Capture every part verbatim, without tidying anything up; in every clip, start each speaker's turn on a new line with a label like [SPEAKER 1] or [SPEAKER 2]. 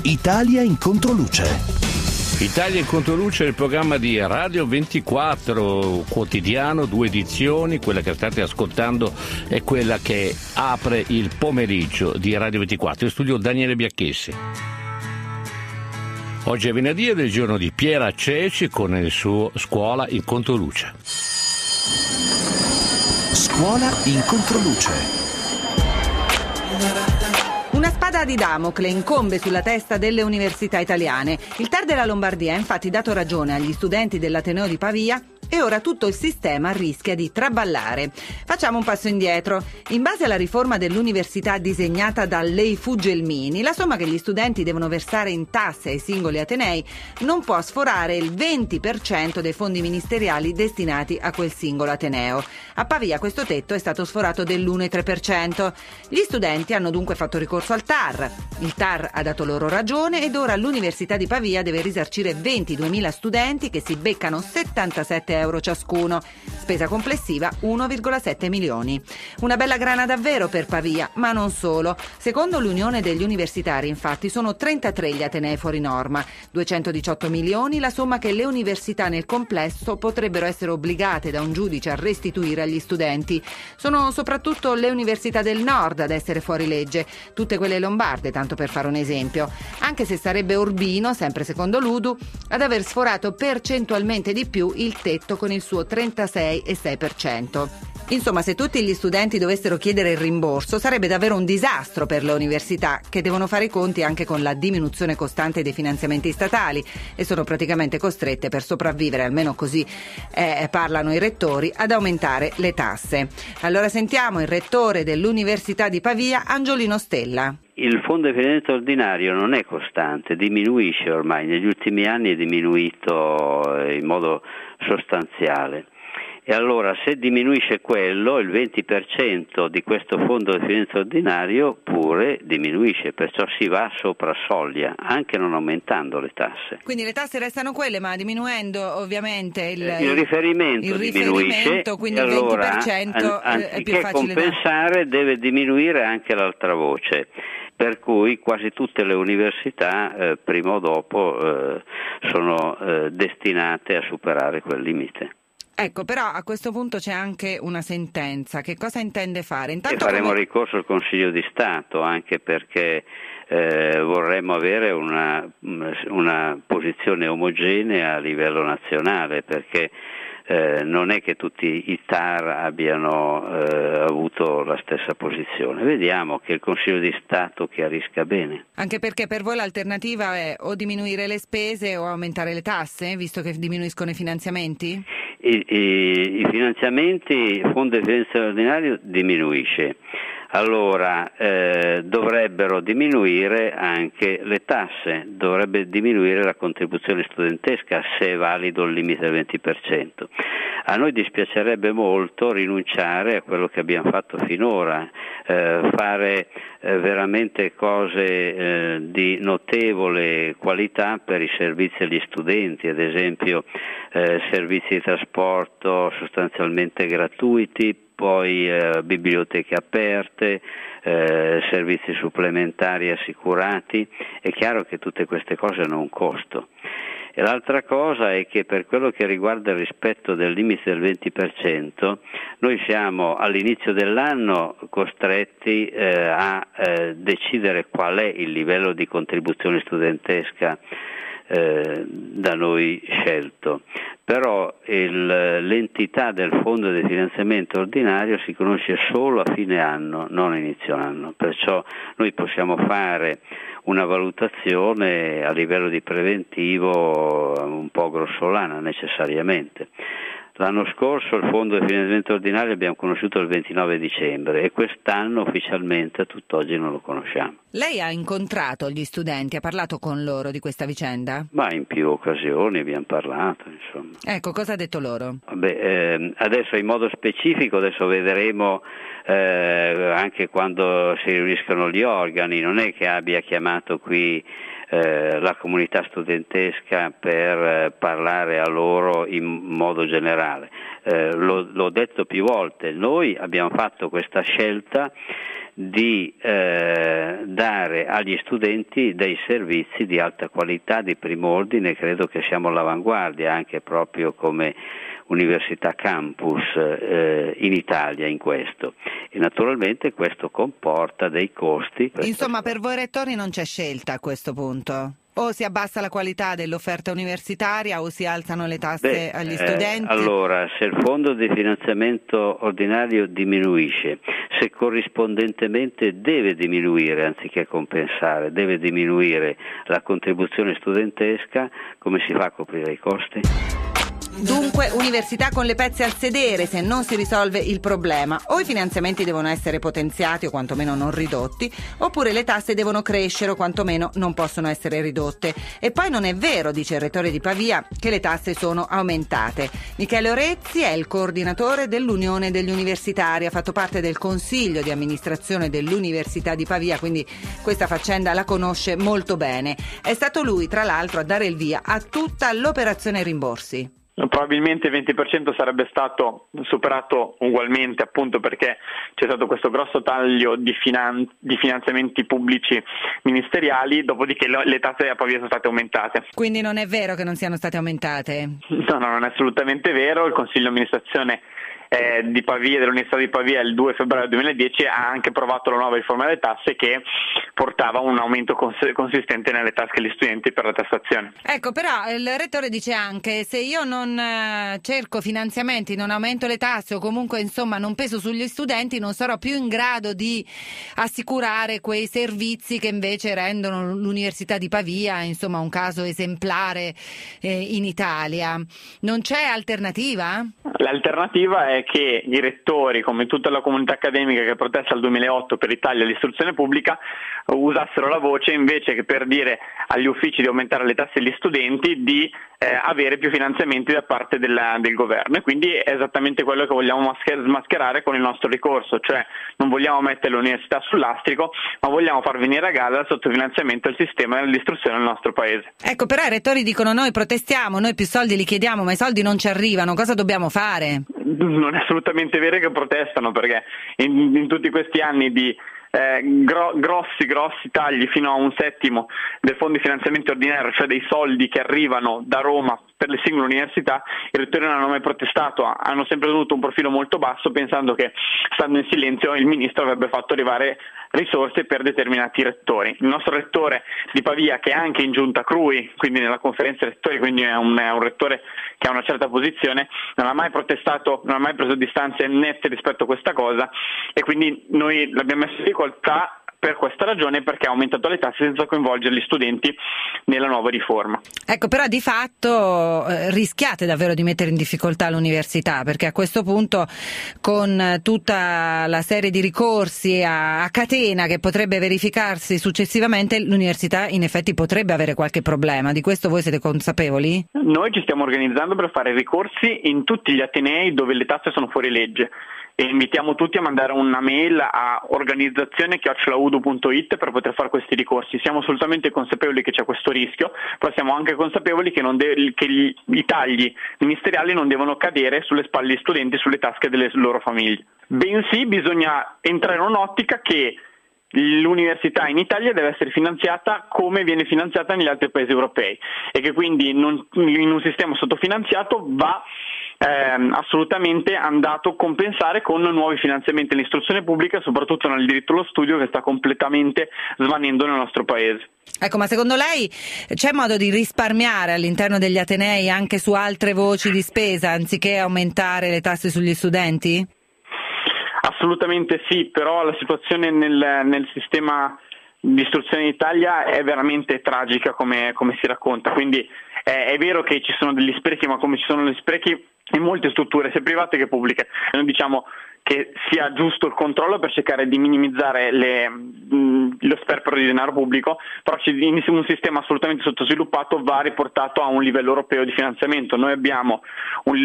[SPEAKER 1] Italia in controluce.
[SPEAKER 2] Italia in controluce è il programma di Radio ventiquattro quotidiano, due edizioni, quella che state ascoltando è quella che apre il pomeriggio di Radio ventiquattro. In studio Daniele Biacchessi. Oggi è venerdì ed è il giorno di Piera Ceci con il suo Scuola in controluce.
[SPEAKER 1] Scuola in controluce.
[SPEAKER 3] Una spada di Damocle incombe sulla testa delle università italiane. Il T A R della Lombardia ha infatti dato ragione agli studenti dell'Ateneo di Pavia e ora tutto il sistema rischia di traballare. Facciamo un passo indietro. In base alla riforma dell'università disegnata da Leifu Gelmini, la somma che gli studenti devono versare in tasse ai singoli atenei non può sforare il venti per cento dei fondi ministeriali destinati a quel singolo ateneo. A Pavia questo tetto è stato sforato dell'uno virgola tre per cento. Gli studenti hanno dunque fatto ricorso al T A R. Il T A R ha dato loro ragione ed ora l'Università di Pavia deve risarcire ventiduemila studenti che si beccano settantasette euro ciascuno, spesa complessiva uno virgola sette milioni. Una bella grana davvero per Pavia, ma non solo. Secondo l'Unione degli Universitari, infatti, sono trentatré gli atenei fuori norma, duecentodiciotto milioni la somma che le università nel complesso potrebbero essere obbligate da un giudice a restituire agli studenti. Sono soprattutto le università del nord ad essere fuori legge, tutte quelle lombarde, tanto per fare un esempio, anche se sarebbe Urbino, sempre secondo l'Udu, ad aver sforato percentualmente di più il tetto con il suo trentasei virgola sei per cento. Insomma, se tutti gli studenti dovessero chiedere il rimborso, sarebbe davvero un disastro per le università, che devono fare i conti anche con la diminuzione costante dei finanziamenti statali e sono praticamente costrette, per sopravvivere, almeno così eh, parlano i rettori, ad aumentare le tasse. Allora sentiamo il rettore dell'Università di Pavia, Angiolino Stella.
[SPEAKER 4] Il fondo di finanziamento ordinario non è costante, diminuisce ormai, negli ultimi anni è diminuito in modo sostanziale. E allora se diminuisce quello, il venti per cento di questo fondo di finanziamento ordinario pure diminuisce, perciò si va sopra soglia, anche non aumentando le tasse.
[SPEAKER 3] Quindi le tasse restano quelle, ma diminuendo ovviamente il,
[SPEAKER 4] il riferimento,
[SPEAKER 3] il
[SPEAKER 4] diminuisce,
[SPEAKER 3] riferimento, quindi il
[SPEAKER 4] allora,
[SPEAKER 3] venti per cento
[SPEAKER 4] an-
[SPEAKER 3] è più facile
[SPEAKER 4] compensare
[SPEAKER 3] da...
[SPEAKER 4] deve diminuire anche l'altra voce. Per cui quasi tutte le università eh, prima o dopo eh, sono eh, destinate a superare quel limite.
[SPEAKER 3] Ecco, però a questo punto c'è anche una sentenza. Che cosa intende fare? Intanto
[SPEAKER 4] e faremo
[SPEAKER 3] come...
[SPEAKER 4] ricorso al Consiglio di Stato, anche perché eh, vorremmo avere una, una posizione omogenea a livello nazionale, perché Eh, non è che tutti i T A R abbiano eh, avuto la stessa posizione. Vediamo che il Consiglio di Stato chiarisca bene.
[SPEAKER 3] Anche perché per voi l'alternativa è o diminuire le spese o aumentare le tasse, visto che diminuiscono i finanziamenti?
[SPEAKER 4] I, i, i finanziamenti, il fondo di finanziamento ordinario diminuisce. Allora eh, dovrebbero diminuire anche le tasse, dovrebbe diminuire la contribuzione studentesca se è valido il limite del venti per cento. A noi dispiacerebbe molto rinunciare a quello che abbiamo fatto finora, eh, fare eh, veramente cose eh, di notevole qualità per i servizi agli studenti, ad esempio eh, servizi di trasporto sostanzialmente gratuiti, poi eh, biblioteche aperte, eh, servizi supplementari assicurati. È chiaro che tutte queste cose hanno un costo. E l'altra cosa è che per quello che riguarda il rispetto del limite del venti per cento, noi siamo all'inizio dell'anno costretti eh, a eh, decidere qual è il livello di contribuzione studentesca eh, da noi scelto. Però il, l'entità del fondo di finanziamento ordinario si conosce solo a fine anno, non a inizio anno, perciò noi possiamo fare una valutazione a livello di preventivo un po' grossolana necessariamente. L'anno scorso il fondo di finanziamento ordinario abbiamo conosciuto il ventinove dicembre e quest'anno ufficialmente a tutt'oggi non lo conosciamo.
[SPEAKER 3] Lei ha incontrato gli studenti, ha parlato con loro di questa vicenda?
[SPEAKER 4] Ma in più occasioni abbiamo parlato, insomma.
[SPEAKER 3] Ecco, cosa ha detto loro?
[SPEAKER 4] Vabbè, eh, adesso in modo specifico, adesso vedremo eh, anche quando si riuniscono gli organi, non è che abbia chiamato qui Eh, la comunità studentesca per eh, parlare a loro in modo generale. Eh, l'ho, l'ho detto più volte, noi abbiamo fatto questa scelta di eh, dare agli studenti dei servizi di alta qualità, di primo ordine. Credo che siamo all'avanguardia anche proprio come università campus eh, in Italia in questo, e naturalmente questo comporta dei costi.
[SPEAKER 3] Insomma, per voi rettori non c'è scelta a questo punto? O si abbassa la qualità dell'offerta universitaria o si alzano le tasse
[SPEAKER 4] Beh,
[SPEAKER 3] agli studenti?
[SPEAKER 4] Eh, allora, se il fondo di finanziamento ordinario diminuisce, se corrispondentemente deve diminuire anziché compensare, deve diminuire la contribuzione studentesca, come si fa a coprire i costi?
[SPEAKER 3] Dunque, università con le pezze al sedere se non si risolve il problema. O i finanziamenti devono essere potenziati o quantomeno non ridotti, oppure le tasse devono crescere o quantomeno non possono essere ridotte. E poi non è vero, dice il rettore di Pavia, che le tasse sono aumentate. Michele Orezzi è il coordinatore dell'Unione degli Universitari, ha fatto parte del consiglio di amministrazione dell'Università di Pavia, quindi questa faccenda la conosce molto bene. È stato lui, tra l'altro, a dare il via a tutta l'operazione rimborsi.
[SPEAKER 5] Probabilmente il venti per cento sarebbe stato superato ugualmente, appunto perché c'è stato questo grosso taglio di, finan- di finanziamenti pubblici ministeriali, dopodiché le tasse a Pavia sono state aumentate.
[SPEAKER 3] Quindi non è vero che non siano state aumentate?
[SPEAKER 5] No, no, non è assolutamente vero. Il Consiglio di amministrazione eh, di Pavia, dell'Università di Pavia, il due febbraio duemiladieci ha anche approvato la nuova riforma delle tasse che portava un aumento cons- consistente nelle tasche degli studenti per la tassazione.
[SPEAKER 3] Ecco, però il rettore dice anche: se io non eh, cerco finanziamenti, non aumento le tasse o comunque insomma non peso sugli studenti, non sarò più in grado di assicurare quei servizi che invece rendono l'Università di Pavia insomma un caso esemplare eh, in Italia. Non c'è alternativa?
[SPEAKER 5] L'alternativa è che i rettori, come tutta la comunità accademica che protesta dal duemilaotto per i tagli all'istruzione pubblica, usassero la voce invece che per dire agli uffici di aumentare le tasse agli studenti di eh, avere più finanziamenti da parte della, del governo, e quindi è esattamente quello che vogliamo masker- smascherare con il nostro ricorso, cioè non vogliamo mettere l'università sul lastrico, ma vogliamo far venire a galla il sottofinanziamento del sistema dell'istruzione nel nostro paese.
[SPEAKER 3] Ecco, però i rettori dicono: noi protestiamo, noi più soldi li chiediamo, ma i soldi non ci arrivano, cosa dobbiamo fare?
[SPEAKER 5] Non è assolutamente vero che protestano, perché in, in tutti questi anni di Eh, gro- grossi grossi tagli fino a un settimo del fondo di finanziamento ordinario, cioè dei soldi che arrivano da Roma per le singole università, i rettori non hanno mai protestato, hanno sempre tenuto un profilo molto basso, pensando che stando in silenzio il ministro avrebbe fatto arrivare risorse per determinati rettori. Il nostro rettore di Pavia, che è anche in giunta C R U I, quindi nella conferenza rettori, quindi è un, è un rettore che ha una certa posizione, non ha mai protestato, non ha mai preso distanze nette rispetto a questa cosa, e quindi noi l'abbiamo messo in difficoltà per questa ragione, perché ha aumentato le tasse senza coinvolgere gli studenti nella nuova riforma.
[SPEAKER 3] Ecco, però di fatto eh, rischiate davvero di mettere in difficoltà l'università, perché a questo punto, con tutta la serie di ricorsi a, a catena che potrebbe verificarsi successivamente, l'università in effetti potrebbe avere qualche problema. Di questo voi siete consapevoli?
[SPEAKER 5] Noi ci stiamo organizzando per fare ricorsi in tutti gli atenei dove le tasse sono fuori legge, e invitiamo tutti a mandare una mail a organizzazione chiocciola udu punto it per poter fare questi ricorsi. Siamo assolutamente consapevoli che c'è questo rischio, però siamo anche consapevoli che, non de- che gli, i tagli ministeriali non devono cadere sulle spalle degli studenti, sulle tasche delle loro famiglie. Bensì bisogna entrare in un'ottica che l'università in Italia deve essere finanziata come viene finanziata negli altri paesi europei, e che quindi non, in un sistema sottofinanziato va Eh, assolutamente andato a compensare con nuovi finanziamenti all'istruzione pubblica, soprattutto nel diritto allo studio, che sta completamente svanendo nel nostro paese.
[SPEAKER 3] Ecco, ma secondo lei c'è modo di risparmiare all'interno degli atenei anche su altre voci di spesa, anziché aumentare le tasse sugli studenti?
[SPEAKER 5] Assolutamente sì, però la situazione nel, nel sistema di istruzione in Italia è veramente tragica, come, come si racconta, quindi eh, è vero che ci sono degli sprechi, ma come ci sono degli sprechi in molte strutture, sia private che pubbliche, e noi diciamo che sia giusto il controllo per cercare di minimizzare le, mh, lo sperpero di denaro pubblico, però un sistema assolutamente sottosviluppato va riportato a un livello europeo di finanziamento. Noi abbiamo un,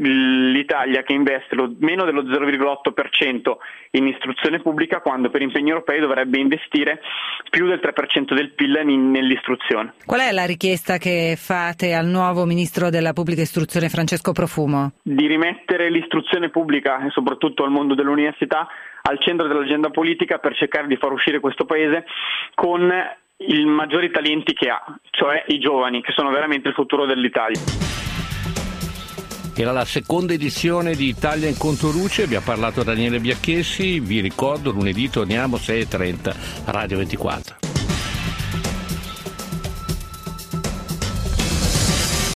[SPEAKER 5] l'Italia che investe lo, meno dello zero virgola otto per cento in istruzione pubblica, quando per impegni europei dovrebbe investire più del tre per cento del P I L in, nell'istruzione.
[SPEAKER 3] Qual è la richiesta che fate al nuovo ministro della pubblica istruzione Francesco Profumo?
[SPEAKER 5] Di rimettere l'istruzione pubblica, e soprattutto il mondo dell'università al centro dell'agenda politica per cercare di far uscire questo paese con i maggiori talenti che ha, cioè i giovani, che sono veramente il futuro dell'Italia.
[SPEAKER 2] Era la seconda edizione di Italia in Controluce, vi ha parlato Daniele Biacchessi, vi ricordo lunedì torniamo sei e trenta Radio ventiquattro.